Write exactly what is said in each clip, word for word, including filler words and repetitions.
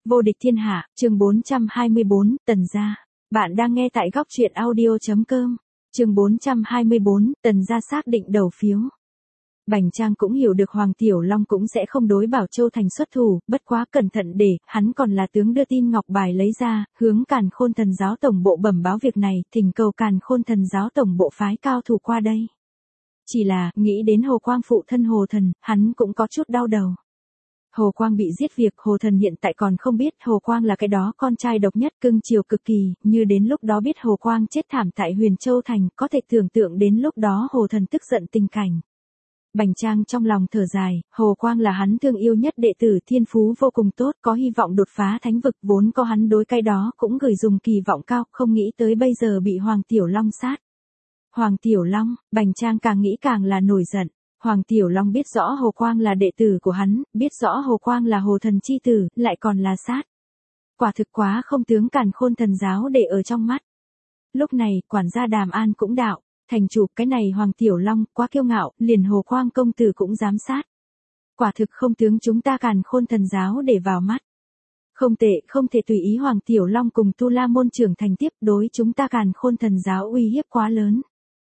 Vô địch thiên hạ, chương bốn trăm hai mươi bốn, Tần gia. Bạn đang nghe tại góc truyện audio.com. Chương bốn trăm hai mươi bốn, Tần gia xác định đầu phiếu. Bành Trang cũng hiểu được Hoàng Tiểu Long cũng sẽ không đối Bảo Châu Thành xuất thủ, bất quá cẩn thận để, hắn còn là tướng đưa tin ngọc bài lấy ra, hướng Càn Khôn Thần giáo tổng bộ bẩm báo việc này, thỉnh cầu Càn Khôn Thần giáo tổng bộ phái cao thủ qua đây. Chỉ là, nghĩ đến Hồ Quang phụ thân Hồ Thần, hắn cũng có chút đau đầu. Hồ Quang bị giết việc Hồ Thần hiện tại còn không biết Hồ Quang là cái đó con trai độc nhất cưng chiều cực kỳ, như đến lúc đó biết Hồ Quang chết thảm tại Huyền Châu Thành, có thể tưởng tượng đến lúc đó Hồ Thần tức giận tình cảnh. Bành Trang trong lòng thở dài, Hồ Quang là hắn thương yêu nhất đệ tử, thiên phú vô cùng tốt, có hy vọng đột phá thánh vực, vốn có hắn đối cái đó cũng gửi dùng kỳ vọng cao, không nghĩ tới bây giờ bị Hoàng Tiểu Long sát. Hoàng Tiểu Long, Bành Trang càng nghĩ càng là nổi giận. Hoàng Tiểu Long biết rõ Hồ Quang là đệ tử của hắn, biết rõ Hồ Quang là Hồ Thần chi tử, lại còn là sát. Quả thực quá không tướng Càn Khôn Thần giáo để ở trong mắt. Lúc này, quản gia Đàm An cũng đạo, thành chủ, cái này Hoàng Tiểu Long quá kiêu ngạo, liền Hồ Quang công tử cũng dám sát. Quả thực không tướng chúng ta Càn Khôn Thần giáo để vào mắt. Không tệ, không thể tùy ý Hoàng Tiểu Long cùng Tu La môn trưởng thành tiếp, đối chúng ta Càn Khôn Thần giáo uy hiếp quá lớn.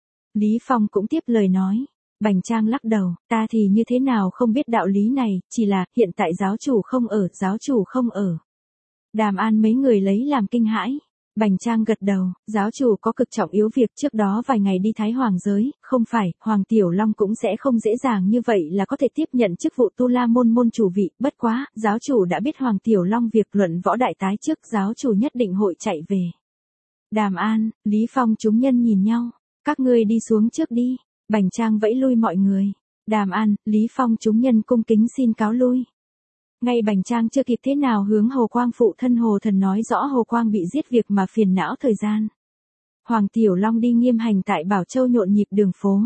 Lý Phong cũng tiếp lời nói. Bành Trang lắc đầu, ta thì như thế nào không biết đạo lý này, chỉ là, hiện tại giáo chủ không ở, giáo chủ không ở. Đàm An mấy người lấy làm kinh hãi. Bành Trang gật đầu, giáo chủ có cực trọng yếu việc, trước đó vài ngày đi Thái Hoàng giới, không phải, Hoàng Tiểu Long cũng sẽ không dễ dàng như vậy là có thể tiếp nhận chức vụ Tu La môn môn chủ vị, bất quá, giáo chủ đã biết Hoàng Tiểu Long việc luận võ đại tái trước, giáo chủ nhất định hội chạy về. Đàm An, Lý Phong chúng nhân nhìn nhau, các ngươi đi xuống trước đi. Bành Trang vẫy lui mọi người. Đàm An, Lý Phong chúng nhân cung kính xin cáo lui. Ngay Bành Trang chưa kịp thế nào hướng Hồ Quang phụ thân Hồ Thần nói rõ Hồ Quang bị giết việc mà phiền não thời gian. Hoàng Tiểu Long đi nghiêm hành tại Bảo Châu nhộn nhịp đường phố.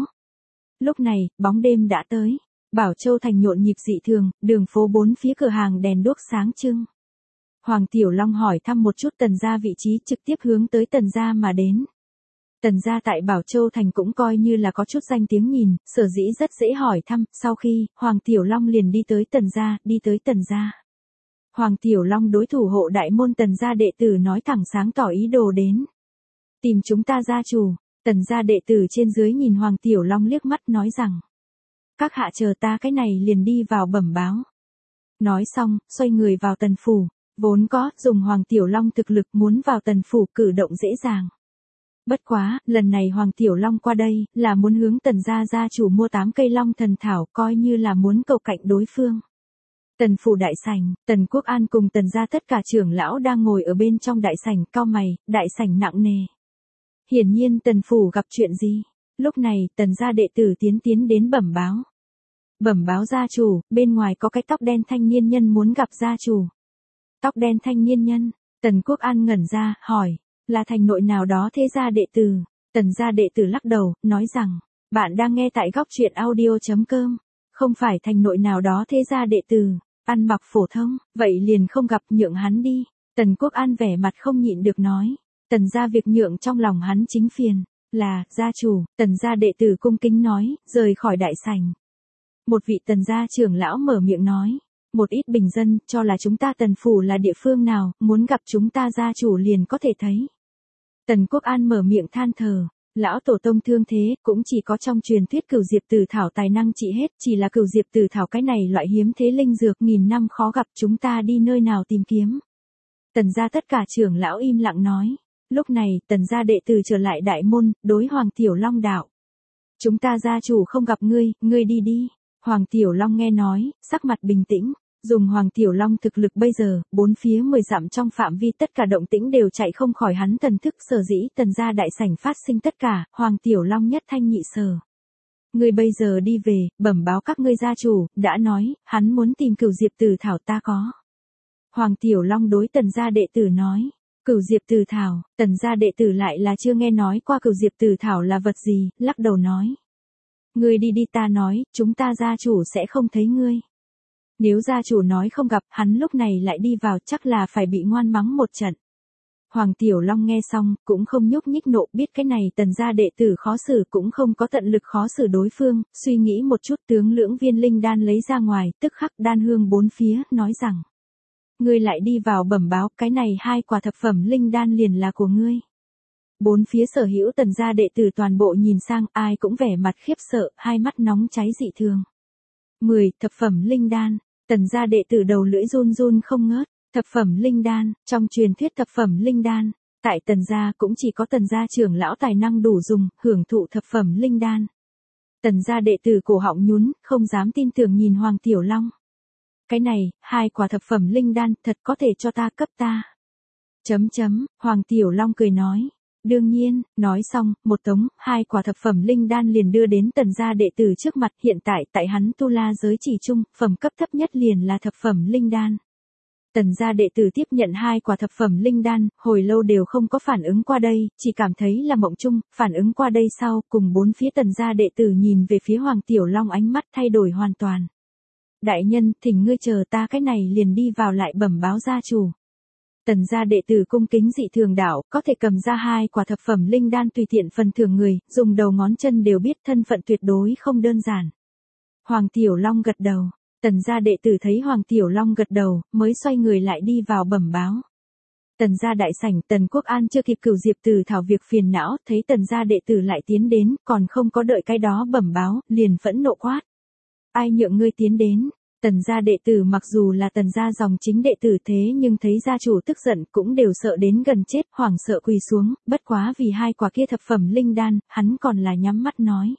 Lúc này, bóng đêm đã tới. Bảo Châu thành nhộn nhịp dị thường, đường phố bốn phía cửa hàng đèn đuốc sáng trưng. Hoàng Tiểu Long hỏi thăm một chút Tần gia vị trí, trực tiếp hướng tới Tần gia mà đến. Tần gia tại Bảo Châu Thành cũng coi như là có chút danh tiếng nhìn, sở dĩ rất dễ hỏi thăm, sau khi, Hoàng Tiểu Long liền đi tới Tần gia, đi tới Tần gia. Hoàng Tiểu Long đối thủ hộ đại môn Tần gia đệ tử nói thẳng sáng tỏ ý đồ đến. Tìm chúng ta gia chủ, Tần gia đệ tử trên dưới nhìn Hoàng Tiểu Long liếc mắt nói rằng. Các hạ chờ ta cái này liền đi vào bẩm báo. Nói xong, xoay người vào Tần phủ, vốn có, dùng Hoàng Tiểu Long thực lực muốn vào Tần phủ cử động dễ dàng. Bất quá, lần này Hoàng Tiểu Long qua đây, là muốn hướng Tần gia gia chủ mua tám cây long thần thảo, coi như là muốn cầu cạnh đối phương. Tần phủ đại sảnh, Tần Quốc An cùng Tần gia tất cả trưởng lão đang ngồi ở bên trong đại sảnh, cau mày, đại sảnh nặng nề. Hiển nhiên Tần phủ gặp chuyện gì? Lúc này, Tần gia đệ tử tiến tiến đến bẩm báo. Bẩm báo gia chủ, bên ngoài có cái tóc đen thanh niên nhân muốn gặp gia chủ. Tóc đen thanh niên nhân, Tần Quốc An ngẩn ra, hỏi. Là thành nội nào đó thế gia đệ tử. Tần gia đệ tử lắc đầu, nói rằng, bạn đang nghe tại góc truyện audio.com. Không phải thành nội nào đó thế gia đệ tử, ăn mặc phổ thông, vậy liền không gặp, nhượng hắn đi. Tần Quốc An vẻ mặt không nhịn được nói. Tần gia việc nhượng trong lòng hắn chính phiền, là, gia chủ, tần gia đệ tử cung kính nói, rời khỏi đại sảnh. Một vị tần gia trưởng lão mở miệng nói. Một ít bình dân, cho là chúng ta Tần phủ là địa phương nào, muốn gặp chúng ta gia chủ liền có thể thấy. Tần Quốc An mở miệng than thở, lão tổ tông thương thế, cũng chỉ có trong truyền thuyết Cửu Diệp Tử Thảo tài năng trị hết, chỉ là Cửu Diệp Tử Thảo cái này loại hiếm thế linh dược nghìn năm khó gặp, chúng ta đi nơi nào tìm kiếm. Tần gia tất cả trưởng lão im lặng nói, lúc này, tần gia đệ tử trở lại đại môn, đối Hoàng Tiểu Long đạo. Chúng ta gia chủ không gặp ngươi, ngươi đi đi. Hoàng Tiểu Long nghe nói, sắc mặt bình tĩnh. Dùng Hoàng Tiểu Long thực lực bây giờ, bốn phía mười dặm trong phạm vi tất cả động tĩnh đều chạy không khỏi hắn thần thức, sở dĩ Tần gia đại sảnh phát sinh tất cả, Hoàng Tiểu Long nhất thanh nhị sở. Ngươi bây giờ đi về, bẩm báo các ngươi gia chủ, đã nói, hắn muốn tìm Cửu Diệp Tử Thảo ta có. Hoàng Tiểu Long đối Tần gia đệ tử nói, Cửu Diệp Tử Thảo, Tần gia đệ tử lại là chưa nghe nói qua Cửu Diệp Tử Thảo là vật gì, lắc đầu nói. Ngươi đi đi ta nói, chúng ta gia chủ sẽ không thấy ngươi. Nếu gia chủ nói không gặp, hắn lúc này lại đi vào chắc là phải bị ngoan mắng một trận. Hoàng Tiểu Long nghe xong, cũng không nhúc nhích nộ, biết cái này tần gia đệ tử khó xử, cũng không có tận lực khó xử đối phương, suy nghĩ một chút tướng lưỡng viên linh đan lấy ra ngoài, tức khắc đan hương bốn phía, nói rằng. Ngươi lại đi vào bẩm báo, cái này hai quả thập phẩm linh đan liền là của ngươi. Bốn phía sở hữu Tần gia đệ tử toàn bộ nhìn sang, ai cũng vẻ mặt khiếp sợ, hai mắt nóng cháy dị thường. mười. Thập phẩm linh đan. Tần gia đệ tử đầu lưỡi run run không ngớt. Thập phẩm linh đan, trong truyền thuyết thập phẩm linh đan, tại Tần gia cũng chỉ có Tần gia trưởng lão tài năng đủ dùng, hưởng thụ thập phẩm linh đan. Tần gia đệ tử cổ họng nhún, không dám tin tưởng nhìn Hoàng Tiểu Long. Cái này, hai quả thập phẩm linh đan, thật có thể cho ta cấp ta. Chấm chấm, Hoàng Tiểu Long cười nói. Đương nhiên, nói xong, một tống, hai quả thập phẩm linh đan liền đưa đến Tần gia đệ tử trước mặt. Hiện tại tại hắn tu la giới chỉ chung, phẩm cấp thấp nhất liền là thập phẩm linh đan. Tần gia đệ tử tiếp nhận hai quả thập phẩm linh đan, hồi lâu đều không có phản ứng qua đây, chỉ cảm thấy là mộng chung, phản ứng qua đây sau, cùng bốn phía Tần gia đệ tử nhìn về phía Hoàng Tiểu Long, ánh mắt thay đổi hoàn toàn. Đại nhân, thỉnh ngươi chờ ta, cái này liền đi vào lại bẩm báo gia chủ. Tần gia đệ tử cung kính dị thường đạo, có thể cầm ra hai quả thập phẩm linh đan tùy tiện phần thưởng người, dùng đầu ngón chân đều biết thân phận tuyệt đối không đơn giản. Hoàng Tiểu Long gật đầu. Tần gia đệ tử thấy Hoàng Tiểu Long gật đầu, mới xoay người lại đi vào bẩm báo. Tần gia đại sảnh, Tần Quốc An chưa kịp cửu diệp tử thảo việc phiền não, thấy Tần gia đệ tử lại tiến đến, còn không có đợi cái đó bẩm báo, liền phẫn nộ quát. Ai nhượng ngươi tiến đến? Tần gia đệ tử mặc dù là Tần gia dòng chính đệ tử thế nhưng thấy gia chủ tức giận cũng đều sợ đến gần chết, hoảng sợ quỳ xuống, bất quá vì hai quả kia thập phẩm linh đan, hắn còn là nhắm mắt nói.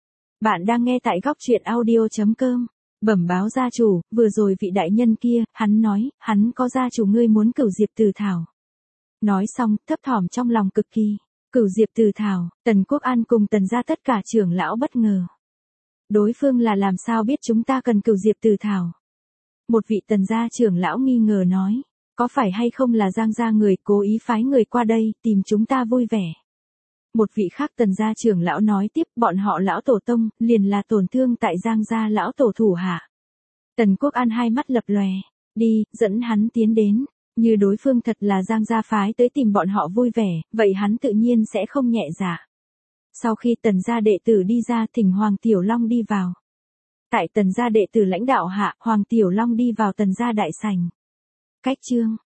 Bạn đang nghe tại góc truyện audio chấm com. Bẩm báo gia chủ, vừa rồi vị đại nhân kia, hắn nói, hắn có gia chủ ngươi muốn cửu diệp tử thảo. Nói xong, thấp thỏm trong lòng cực kỳ. Cửu diệp tử thảo, Tần Quốc An cùng Tần gia tất cả trưởng lão bất ngờ. Đối phương là làm sao biết chúng ta cần cửu diệp tử thảo? Một vị Tần gia trưởng lão nghi ngờ nói, có phải hay không là Giang gia người cố ý phái người qua đây, tìm chúng ta vui vẻ. Một vị khác Tần gia trưởng lão nói tiếp, bọn họ lão tổ tông, liền là tổn thương tại Giang gia lão tổ thủ hạ. Tần Quốc An hai mắt lập lòe, đi, dẫn hắn tiến đến, như đối phương thật là Giang gia phái tới tìm bọn họ vui vẻ, vậy hắn tự nhiên sẽ không nhẹ dạ. Sau khi Tần gia đệ tử đi ra, thỉnh Hoàng Tiểu Long đi vào. Tại Tần gia đệ tử lãnh đạo hạ, Hoàng Tiểu Long đi vào Tần gia đại sảnh. Cách chương